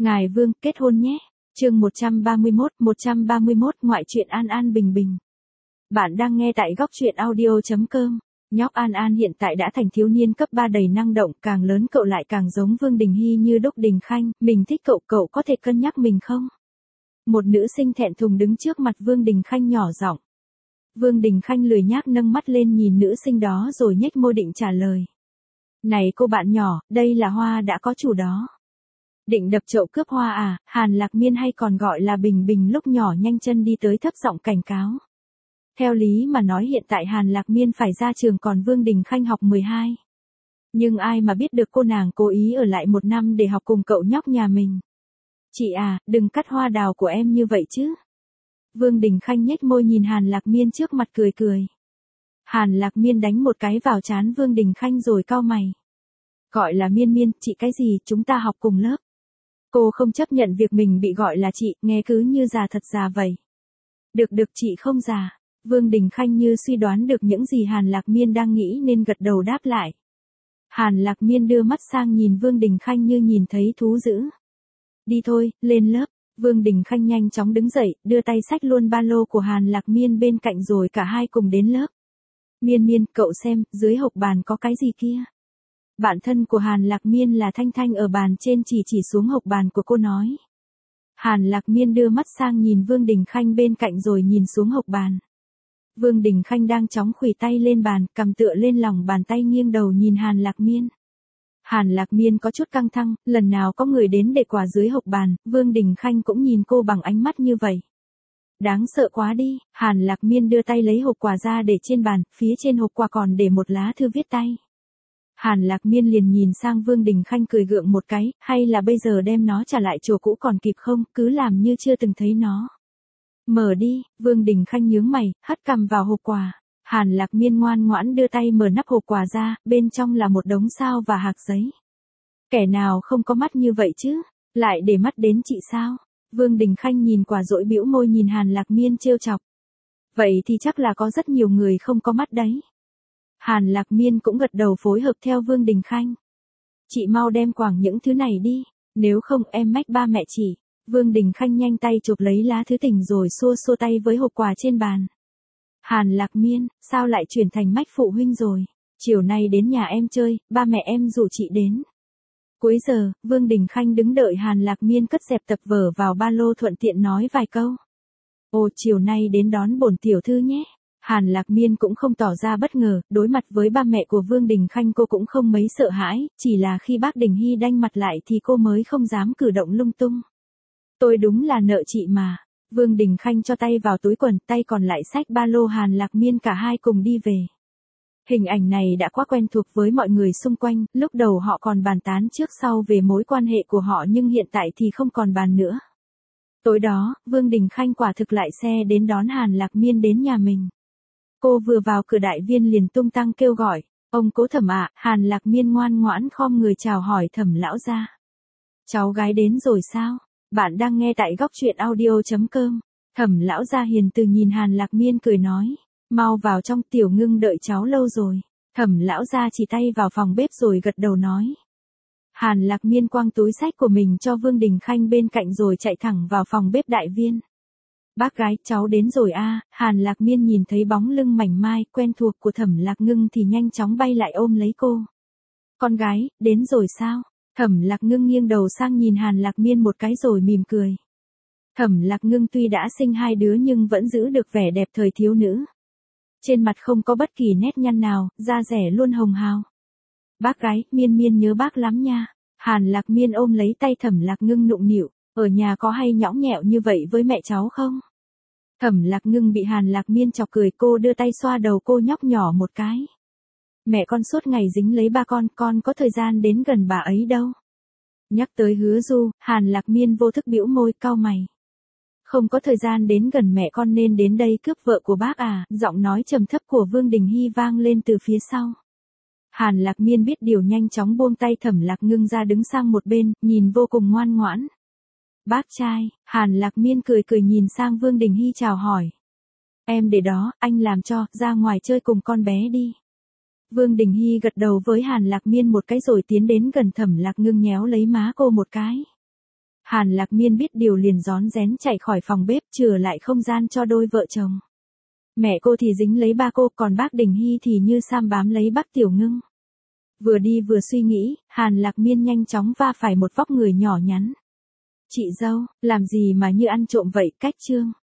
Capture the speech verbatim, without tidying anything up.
Ngài Vương, kết hôn nhé. Chương một trăm ba mươi mốt, một trăm ba mươi mốt ngoại truyện An An Bình Bình. Bạn đang nghe tại góc truyện audio chấm com. Nhóc An An hiện tại đã thành thiếu niên cấp ba đầy năng động, càng lớn cậu lại càng giống Vương Đình Hy như đúc Đình Khanh, mình thích cậu, cậu có thể cân nhắc mình không? Một nữ sinh thẹn thùng đứng trước mặt Vương Đình Khanh nhỏ giọng. Vương Đình Khanh lười nhác nâng mắt lên nhìn nữ sinh đó rồi nhếch môi định trả lời. Này cô bạn nhỏ, đây là hoa đã có chủ đó. Định đập chậu cướp hoa à? Hàn Lạc Miên hay còn gọi là Bình Bình lúc nhỏ nhanh chân đi tới thấp giọng cảnh cáo. Theo lý mà nói hiện tại Hàn Lạc Miên phải ra trường còn Vương Đình Khanh học mười hai. Nhưng ai mà biết được cô nàng cố ý ở lại một năm để học cùng cậu nhóc nhà mình. Chị à, đừng cắt hoa đào của em như vậy chứ. Vương Đình Khanh nhếch môi nhìn Hàn Lạc Miên trước mặt cười cười. Hàn Lạc Miên đánh một cái vào trán Vương Đình Khanh rồi cau mày. Gọi là Miên Miên, chị cái gì, chúng ta học cùng lớp. Cô không chấp nhận việc mình bị gọi là chị, nghe cứ như già thật già vậy. Được được, chị không già. Vương Đình Khanh như suy đoán được những gì Hàn Lạc Miên đang nghĩ nên gật đầu đáp lại. Hàn Lạc Miên đưa mắt sang nhìn Vương Đình Khanh như nhìn thấy thú dữ. Đi thôi, lên lớp. Vương Đình Khanh nhanh chóng đứng dậy, đưa tay xách luôn ba lô của Hàn Lạc Miên bên cạnh rồi cả hai cùng đến lớp. Miên Miên, cậu xem, dưới hộc bàn có cái gì kia? Bạn thân của Hàn Lạc Miên là Thanh Thanh ở bàn trên chỉ chỉ xuống hộc bàn của cô nói. Hàn Lạc Miên đưa mắt sang nhìn Vương Đình Khanh bên cạnh rồi nhìn xuống hộc bàn. Vương Đình Khanh đang chóng khuỷu tay lên bàn, cầm tựa lên lòng bàn tay nghiêng đầu nhìn Hàn Lạc Miên. Hàn Lạc Miên có chút căng thẳng, lần nào có người đến để quà dưới hộc bàn, Vương Đình Khanh cũng nhìn cô bằng ánh mắt như vậy. Đáng sợ quá đi, Hàn Lạc Miên đưa tay lấy hộp quà ra để trên bàn, phía trên hộp quà còn để một lá thư viết tay. Hàn Lạc Miên liền nhìn sang Vương Đình Khanh cười gượng một cái, hay là bây giờ đem nó trả lại chỗ cũ còn kịp không, cứ làm như chưa từng thấy nó. Mở đi, Vương Đình Khanh nhướng mày, hất cằm vào hộp quà. Hàn Lạc Miên ngoan ngoãn đưa tay mở nắp hộp quà ra, bên trong là một đống sao và hạc giấy. Kẻ nào không có mắt như vậy chứ, lại để mắt đến chị sao? Vương Đình Khanh nhìn quà rỗi bĩu môi nhìn Hàn Lạc Miên trêu chọc. Vậy thì chắc là có rất nhiều người không có mắt đấy. Hàn Lạc Miên cũng gật đầu phối hợp theo Vương Đình Khanh. Chị mau đem quàng những thứ này đi, nếu không em mách ba mẹ chị. Vương Đình Khanh nhanh tay chụp lấy lá thư tình rồi xua xua tay với hộp quà trên bàn. Hàn Lạc Miên, sao lại chuyển thành mách phụ huynh rồi? Chiều nay đến nhà em chơi, ba mẹ em rủ chị đến. Cuối giờ, Vương Đình Khanh đứng đợi Hàn Lạc Miên cất dẹp tập vở vào ba lô thuận tiện nói vài câu. Ồ, chiều nay đến đón bổn tiểu thư nhé. Hàn Lạc Miên cũng không tỏ ra bất ngờ, đối mặt với ba mẹ của Vương Đình Khanh cô cũng không mấy sợ hãi, chỉ là khi bác Đình Hy đanh mặt lại thì cô mới không dám cử động lung tung. Tôi đúng là nợ chị mà. Vương Đình Khanh cho tay vào túi quần, tay còn lại xách ba lô Hàn Lạc Miên cả hai cùng đi về. Hình ảnh này đã quá quen thuộc với mọi người xung quanh, lúc đầu họ còn bàn tán trước sau về mối quan hệ của họ nhưng hiện tại thì không còn bàn nữa. Tối đó, Vương Đình Khanh quả thực lại xe đến đón Hàn Lạc Miên đến nhà mình. Cô vừa vào cửa đại viên liền tung tăng kêu gọi, ông Cố Thẩm ạ. Hàn Lạc Miên ngoan ngoãn khom người chào hỏi Thẩm lão gia. Cháu gái đến rồi sao? Bạn đang nghe tại góc truyện audio chấm com. Thẩm lão gia hiền từ nhìn Hàn Lạc Miên cười nói, mau vào trong, Tiểu Ngưng đợi cháu lâu rồi. Thẩm lão gia chỉ tay vào phòng bếp rồi gật đầu nói. Hàn Lạc Miên quăng túi xách của mình cho Vương Đình Khanh bên cạnh rồi chạy thẳng vào phòng bếp đại viên. Bác gái, cháu đến rồi a. À. Hàn Lạc Miên nhìn thấy bóng lưng mảnh mai quen thuộc của Thẩm Lạc Ngưng thì nhanh chóng bay lại ôm lấy cô. Con gái, đến rồi sao? Thẩm Lạc Ngưng nghiêng đầu sang nhìn Hàn Lạc Miên một cái rồi mỉm cười. Thẩm Lạc Ngưng tuy đã sinh hai đứa nhưng vẫn giữ được vẻ đẹp thời thiếu nữ. Trên mặt không có bất kỳ nét nhăn nào, da dẻ luôn hồng hào. Bác gái, Miên Miên nhớ bác lắm nha. Hàn Lạc Miên ôm lấy tay Thẩm Lạc Ngưng nũng nịu, ở nhà có hay nhõng nhẽo như vậy với mẹ cháu không? Thẩm Lạc Ngưng bị Hàn Lạc Miên chọc cười, cô đưa tay xoa đầu cô nhóc nhỏ một cái. Mẹ con suốt ngày dính lấy ba con, con có thời gian đến gần bà ấy đâu. Nhắc tới Hứa Du, Hàn Lạc Miên vô thức bĩu môi cau mày. Không có thời gian đến gần mẹ con nên đến đây cướp vợ của bác à? Giọng nói trầm thấp của Vương Đình Hy vang lên từ phía sau. Hàn Lạc Miên biết điều nhanh chóng buông tay Thẩm Lạc Ngưng ra đứng sang một bên, nhìn vô cùng ngoan ngoãn. Bác trai, Hàn Lạc Miên cười cười nhìn sang Vương Đình Hy chào hỏi. Em để đó, anh làm cho, ra ngoài chơi cùng con bé đi. Vương Đình Hy gật đầu với Hàn Lạc Miên một cái rồi tiến đến gần Thẩm Lạc Ngưng nhéo lấy má cô một cái. Hàn Lạc Miên biết điều liền rón rén chạy khỏi phòng bếp chừa lại không gian cho đôi vợ chồng. Mẹ cô thì dính lấy ba cô, còn bác Đình Hy thì như sam bám lấy bác Tiểu Ngưng. Vừa đi vừa suy nghĩ, Hàn Lạc Miên nhanh chóng va phải một vóc người nhỏ nhắn. Chị dâu, làm gì mà như ăn trộm vậy, cách trương.